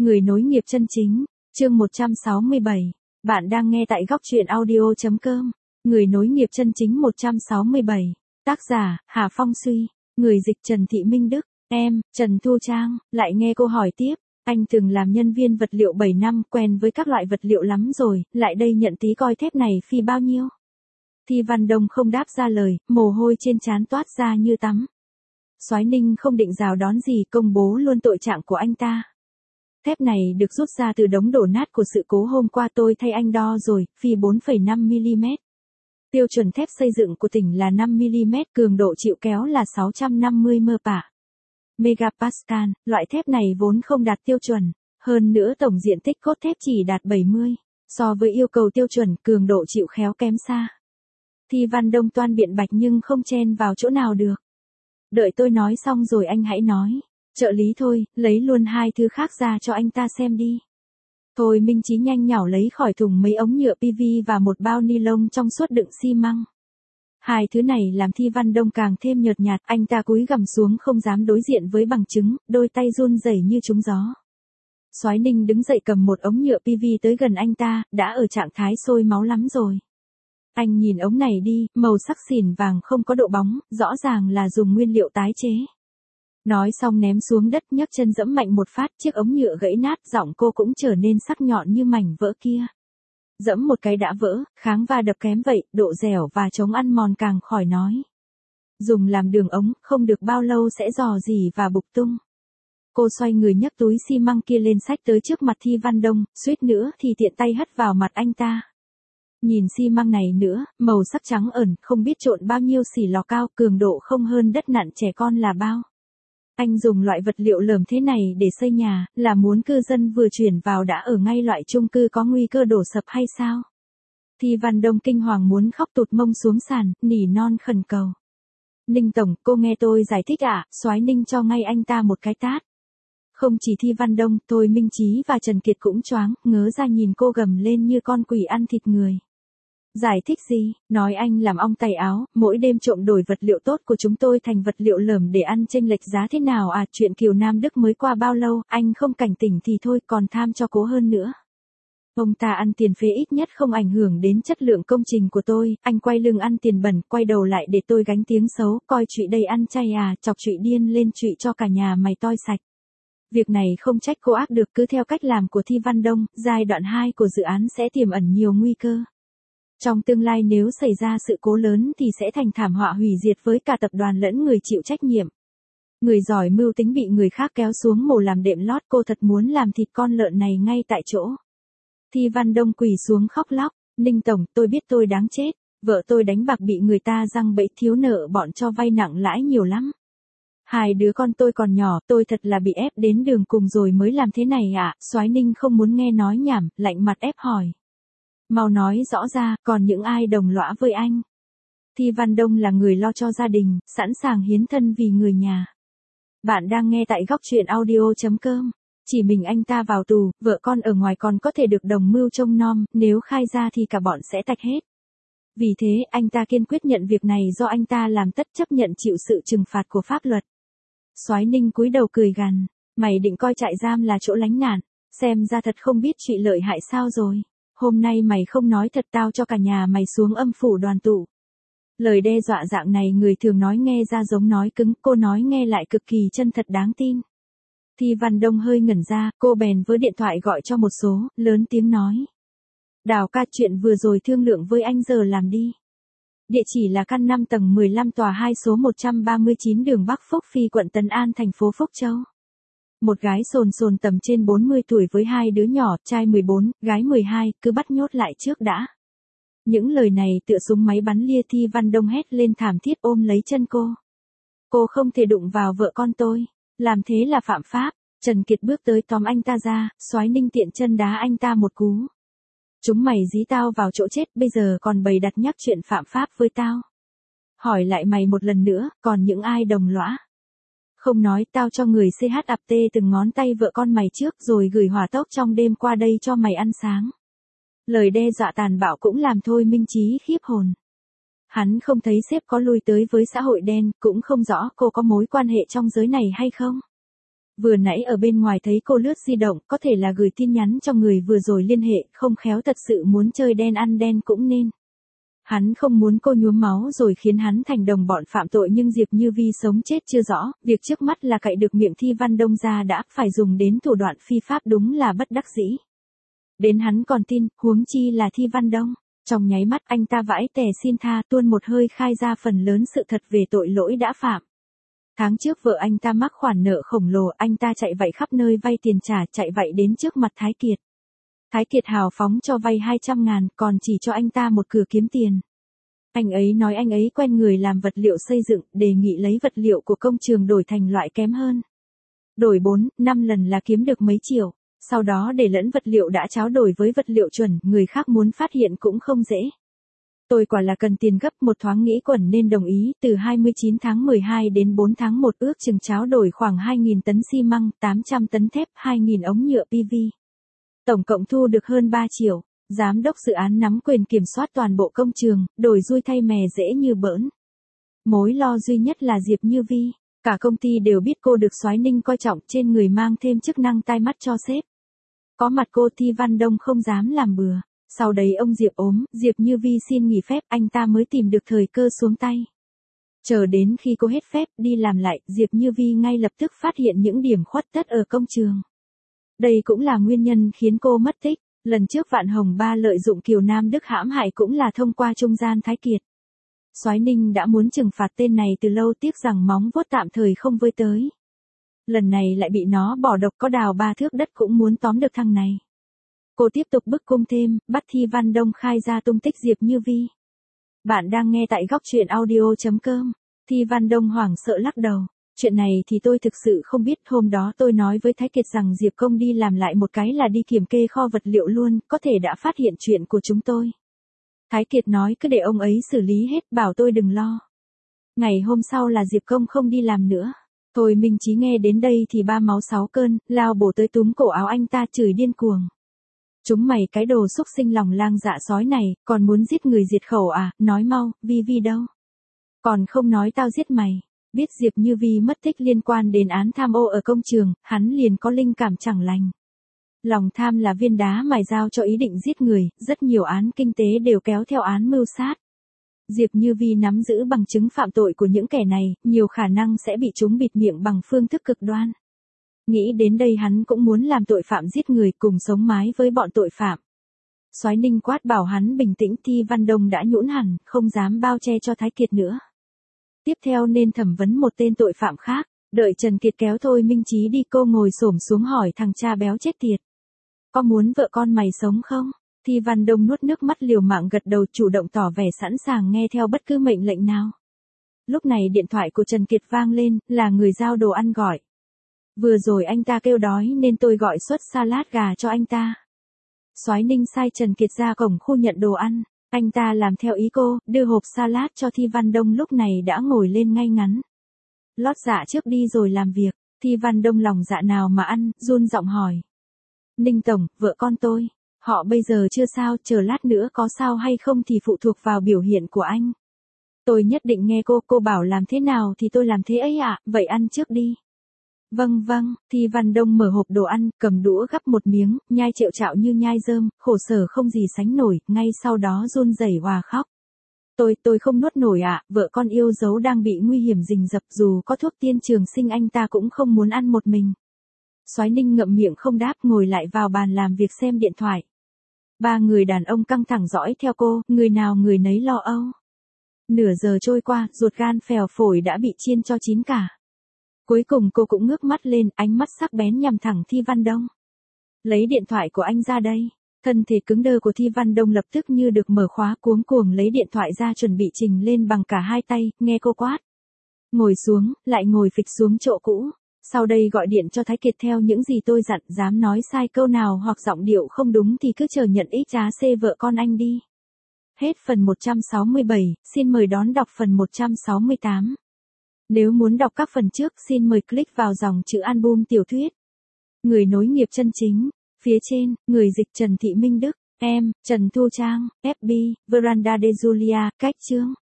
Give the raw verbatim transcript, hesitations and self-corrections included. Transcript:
Người nối nghiệp chân chính, chương một trăm sáu mươi bảy. Bạn đang nghe tại góc truyện audio.com. Người nối nghiệp chân chính một trăm sáu mươi bảy. Tác giả, Hà Phong Suy. Người dịch Trần Thị Minh Đức. Em, Trần Thu Trang, lại nghe cô hỏi tiếp. Anh từng làm nhân viên vật liệu bảy năm, quen với các loại vật liệu lắm rồi, lại đây nhận tí coi thép này phi bao nhiêu. Thi Văn Đông không đáp ra lời, mồ hôi trên trán toát ra như tắm. Soái Ninh không định rào đón gì, công bố luôn tội trạng của anh ta. Thép này được rút ra từ đống đổ nát của sự cố hôm qua, tôi thay anh đo rồi, phi bốn phẩy năm mi li mét. Tiêu chuẩn thép xây dựng của tỉnh là năm mi li mét, cường độ chịu kéo là sáu trăm năm mươi mê pạ. Megapascal, loại thép này vốn không đạt tiêu chuẩn, hơn nữa tổng diện tích cốt thép chỉ đạt bảy mươi, so với yêu cầu tiêu chuẩn, cường độ chịu khéo kém xa. Thi Văn Đông toan biện bạch nhưng không chen vào chỗ nào được. Đợi tôi nói xong rồi anh hãy nói. Trợ lý thôi, lấy luôn hai thứ khác ra cho anh ta xem đi. Thôi Minh Chí nhanh nhảu lấy khỏi thùng mấy ống nhựa pê vê và một bao ni lông trong suốt đựng xi măng. Hai thứ này làm Thi Văn Đông càng thêm nhợt nhạt, anh ta cúi gằm xuống không dám đối diện với bằng chứng, đôi tay run rẩy như trúng gió. Soái Ninh đứng dậy cầm một ống nhựa pê vê tới gần anh ta, đã ở trạng thái sôi máu lắm rồi. Anh nhìn ống này đi, màu sắc xỉn vàng không có độ bóng, rõ ràng là dùng nguyên liệu tái chế. Nói xong ném xuống đất, nhấc chân dẫm mạnh một phát, chiếc ống nhựa gãy nát, giọng cô cũng trở nên sắc nhọn như mảnh vỡ kia. Dẫm một cái đã vỡ, kháng va đập kém vậy, độ dẻo và chống ăn mòn càng khỏi nói. Dùng làm đường ống, không được bao lâu sẽ rò rỉ và bục tung. Cô xoay người nhấc túi xi măng kia lên xách tới trước mặt Thi Văn Đông, suýt nữa thì tiện tay hất vào mặt anh ta. Nhìn xi măng này nữa, màu sắc trắng ẩn, không biết trộn bao nhiêu xỉ lò cao, cường độ không hơn đất nặn trẻ con là bao. Anh dùng loại vật liệu lởm thế này để xây nhà, là muốn cư dân vừa chuyển vào đã ở ngay loại chung cư có nguy cơ đổ sập hay sao? Thi Văn Đông kinh hoàng muốn khóc tụt mông xuống sàn, nỉ non khẩn cầu. Ninh Tổng, cô nghe tôi giải thích ạ, à? Soái Ninh cho ngay anh ta một cái tát. Không chỉ Thi Văn Đông, tôi Minh Chí và Trần Kiệt cũng choáng, ngớ ra nhìn cô gầm lên như con quỷ ăn thịt người. Giải thích gì, nói anh làm ong tay áo, mỗi đêm trộm đổi vật liệu tốt của chúng tôi thành vật liệu lởm để ăn chênh lệch giá thế nào à, chuyện Kiều Nam Đức mới qua bao lâu, anh không cảnh tỉnh thì thôi, còn tham cho cố hơn nữa. Ông ta ăn tiền phế ít nhất không ảnh hưởng đến chất lượng công trình của tôi, anh quay lưng ăn tiền bẩn, quay đầu lại để tôi gánh tiếng xấu, coi trụy đây ăn chay à, chọc trụy điên lên trụy cho cả nhà mày toi sạch. Việc này không trách cô ác được, cứ theo cách làm của Thi Văn Đông, giai đoạn hai của dự án sẽ tiềm ẩn nhiều nguy cơ. Trong tương lai nếu xảy ra sự cố lớn thì sẽ thành thảm họa hủy diệt với cả tập đoàn lẫn người chịu trách nhiệm. Người giỏi mưu tính bị người khác kéo xuống mồ làm đệm lót, cô thật muốn làm thịt con lợn này ngay tại chỗ. Thi Văn Đông quỳ xuống khóc lóc, Ninh Tổng, tôi biết tôi đáng chết, vợ tôi đánh bạc bị người ta giăng bẫy, thiếu nợ bọn cho vay nặng lãi nhiều lắm. Hai đứa con tôi còn nhỏ, tôi thật là bị ép đến đường cùng rồi mới làm thế này ạ, à? Soái Ninh không muốn nghe nói nhảm, lạnh mặt ép hỏi. Mau nói rõ ra, còn những ai đồng lõa với anh? Thi Văn Đông là người lo cho gia đình, sẵn sàng hiến thân vì người nhà. Bạn đang nghe tại góc truyện audio.com. Chỉ mình anh ta vào tù, vợ con ở ngoài còn có thể được đồng mưu trông nom, nếu khai ra thì cả bọn sẽ tạch hết. Vì thế, anh ta kiên quyết nhận việc này do anh ta làm, tất chấp nhận chịu sự trừng phạt của pháp luật. Soái Ninh cúi đầu cười gằn, mày định coi trại giam là chỗ lánh nạn, xem ra thật không biết trụy lợi hại sao rồi. Hôm nay mày không nói thật tao cho cả nhà mày xuống âm phủ đoàn tụ. Lời đe dọa dạng này người thường nói nghe ra giống nói cứng, cô nói nghe lại cực kỳ chân thật đáng tin. Thi Văn Đông hơi ngẩn ra, cô bèn với điện thoại gọi cho một số, lớn tiếng nói. Đào ca, chuyện vừa rồi thương lượng với anh giờ làm đi. Địa chỉ là căn năm tầng mười lăm tòa hai số một trăm ba mươi chín đường Bắc Phúc Phi, quận Tân An, thành phố Phúc Châu. Một gái sồn sồn tầm trên bốn mươi tuổi với hai đứa nhỏ, trai mười bốn, gái mười hai, cứ bắt nhốt lại trước đã. Những lời này tựa súng máy bắn lia. Thi Văn Đông hét lên thảm thiết ôm lấy chân cô. Cô không thể đụng vào vợ con tôi, làm thế là phạm pháp. Trần Kiệt bước tới tóm anh ta ra, Soái Ninh tiện chân đá anh ta một cú. Chúng mày dí tao vào chỗ chết, bây giờ còn bày đặt nhắc chuyện phạm pháp với tao. Hỏi lại mày một lần nữa, còn những ai đồng lõa? Không nói, tao cho người xê hát ập tê từng ngón tay vợ con mày trước rồi gửi hỏa tốc trong đêm qua đây cho mày ăn sáng. Lời đe dọa tàn bạo cũng làm Thôi Minh Chí khiếp hồn. Hắn không thấy sếp có lui tới với xã hội đen, cũng không rõ cô có mối quan hệ trong giới này hay không. Vừa nãy ở bên ngoài thấy cô lướt di động, có thể là gửi tin nhắn cho người vừa rồi liên hệ, không khéo thật sự muốn chơi đen ăn đen cũng nên. Hắn không muốn cô nhuốm máu rồi khiến hắn thành đồng bọn phạm tội, nhưng Diệp Như Vi sống chết chưa rõ, việc trước mắt là cậy được miệng Thi Văn Đông ra đã phải dùng đến thủ đoạn phi pháp, đúng là bất đắc dĩ. Đến hắn còn tin, huống chi là Thi Văn Đông. Trong nháy mắt anh ta vãi tè xin tha, tuôn một hơi khai ra phần lớn sự thật về tội lỗi đã phạm. Tháng trước vợ anh ta mắc khoản nợ khổng lồ, anh ta chạy vậy khắp nơi vay tiền trả, chạy vậy đến trước mặt Thái Kiệt. Thái Kiệt hào phóng cho vay hai trăm ngàn, còn chỉ cho anh ta một cửa kiếm tiền. Anh ấy nói anh ấy quen người làm vật liệu xây dựng, đề nghị lấy vật liệu của công trường đổi thành loại kém hơn. Đổi bốn, năm lần là kiếm được mấy triệu, sau đó để lẫn vật liệu đã tráo đổi với vật liệu chuẩn, người khác muốn phát hiện cũng không dễ. Tôi quả là cần tiền gấp, một thoáng nghĩ quẩn nên đồng ý, từ hai mươi chín tháng mười hai đến bốn tháng một ước chừng tráo đổi khoảng hai nghìn tấn xi măng, tám trăm tấn thép, hai nghìn ống nhựa pê vê. Tổng cộng thu được hơn ba triệu, giám đốc dự án nắm quyền kiểm soát toàn bộ công trường, đổi dui thay mè dễ như bỡn. Mối lo duy nhất là Diệp Như Vi, cả công ty đều biết cô được Soái Ninh coi trọng, trên người mang thêm chức năng tai mắt cho sếp. Có mặt cô Thi Văn Đông không dám làm bừa. Sau đấy ông Diệp ốm, Diệp Như Vi xin nghỉ phép, anh ta mới tìm được thời cơ xuống tay. Chờ đến khi cô hết phép đi làm lại, Diệp Như Vi ngay lập tức phát hiện những điểm khuất tất ở công trường. Đây cũng là nguyên nhân khiến cô mất tích. Lần trước Vạn Hồng Ba lợi dụng Kiều Nam Đức hãm hại cũng là thông qua trung gian Thái Kiệt. Soái Ninh đã muốn trừng phạt tên này từ lâu, tiếc rằng móng vuốt tạm thời không với tới. Lần này lại bị nó bỏ độc, có đào ba thước đất cũng muốn tóm được thằng này. Cô tiếp tục bức cung thêm, bắt Thi Văn Đông khai ra tung tích Diệp Như Vi. Bạn đang nghe tại góc truyện audio chấm com. Thi Văn Đông hoảng sợ lắc đầu. Chuyện này thì tôi thực sự không biết, hôm đó tôi nói với Thái Kiệt rằng Diệp Công đi làm lại một cái là đi kiểm kê kho vật liệu luôn, có thể đã phát hiện chuyện của chúng tôi. Thái Kiệt nói cứ để ông ấy xử lý hết, bảo tôi đừng lo. Ngày hôm sau là Diệp Công không đi làm nữa. Thôi Minh Chí nghe đến đây thì ba máu sáu cơn, lao bổ tới túm cổ áo anh ta chửi điên cuồng. Chúng mày cái đồ xúc sinh lòng lang dạ sói này, còn muốn giết người diệt khẩu à, nói mau, Vi Vi đâu? Còn không nói tao giết mày. Biết Diệp Như Vi mất tích liên quan đến án tham ô ở công trường, hắn liền có linh cảm chẳng lành. Lòng tham là viên đá mài dao cho ý định giết người, rất nhiều án kinh tế đều kéo theo án mưu sát. Diệp Như Vi nắm giữ bằng chứng phạm tội của những kẻ này, nhiều khả năng sẽ bị chúng bịt miệng bằng phương thức cực đoan. Nghĩ đến đây hắn cũng muốn làm tội phạm giết người, cùng sống mái với bọn tội phạm. Soái Ninh quát bảo hắn bình tĩnh, Thi Văn Đông đã nhũn hẳn, không dám bao che cho Thái Kiệt nữa. Tiếp theo nên thẩm vấn một tên tội phạm khác, đợi Trần Kiệt kéo Thôi Minh Chí đi, cô ngồi xổm xuống hỏi thằng cha béo chết tiệt. Có muốn vợ con mày sống không? Thi Văn Đông nuốt nước mắt liều mạng gật đầu, chủ động tỏ vẻ sẵn sàng nghe theo bất cứ mệnh lệnh nào. Lúc này điện thoại của Trần Kiệt vang lên, là người giao đồ ăn gọi. Vừa rồi anh ta kêu đói nên tôi gọi suất salad gà cho anh ta. Soái Ninh sai Trần Kiệt ra cổng khu nhận đồ ăn. Anh ta làm theo ý cô, đưa hộp salad cho Thi Văn Đông, lúc này đã ngồi lên ngay ngắn. Lót dạ trước đi rồi làm việc. Thi Văn Đông lòng dạ nào mà ăn, run giọng hỏi. Ninh Tổng, vợ con tôi, họ bây giờ chưa sao, chờ lát nữa có sao hay không thì phụ thuộc vào biểu hiện của anh. Tôi nhất định nghe cô, cô bảo làm thế nào thì tôi làm thế ấy ạ, à, vậy ăn trước đi. Vâng vâng, Thi Văn Đông mở hộp đồ ăn, cầm đũa gắp một miếng, nhai triệu chạo như nhai rơm, khổ sở không gì sánh nổi, ngay sau đó run rẩy òa khóc. Tôi, tôi không nuốt nổi ạ, à, vợ con yêu dấu đang bị nguy hiểm rình rập, dù có thuốc tiên trường sinh anh ta cũng không muốn ăn một mình. Soái Ninh ngậm miệng không đáp, ngồi lại vào bàn làm việc xem điện thoại. Ba người đàn ông căng thẳng dõi theo cô, người nào người nấy lo âu. Nửa giờ trôi qua, ruột gan phèo phổi đã bị chiên cho chín cả. Cuối cùng cô cũng ngước mắt lên, ánh mắt sắc bén nhằm thẳng Thi Văn Đông. Lấy điện thoại của anh ra đây. Thân thể cứng đơ của Thi Văn Đông lập tức như được mở khóa, cuống cuồng lấy điện thoại ra chuẩn bị trình lên bằng cả hai tay, nghe cô quát. Ngồi xuống, lại ngồi phịch xuống chỗ cũ. Sau đây gọi điện cho Thái Kiệt theo những gì tôi dặn, dám nói sai câu nào hoặc giọng điệu không đúng thì cứ chờ nhận ít giá xê vợ con anh đi. Hết phần một trăm sáu mươi bảy, xin mời đón đọc phần một trăm sáu mươi tám. Nếu muốn đọc các phần trước xin mời click vào dòng chữ album tiểu thuyết. Người nối nghiệp chân chính, phía trên, người dịch Trần Thị Minh Đức, em, Trần Thu Trang, ép bê, Veranda de Julia, cách chương.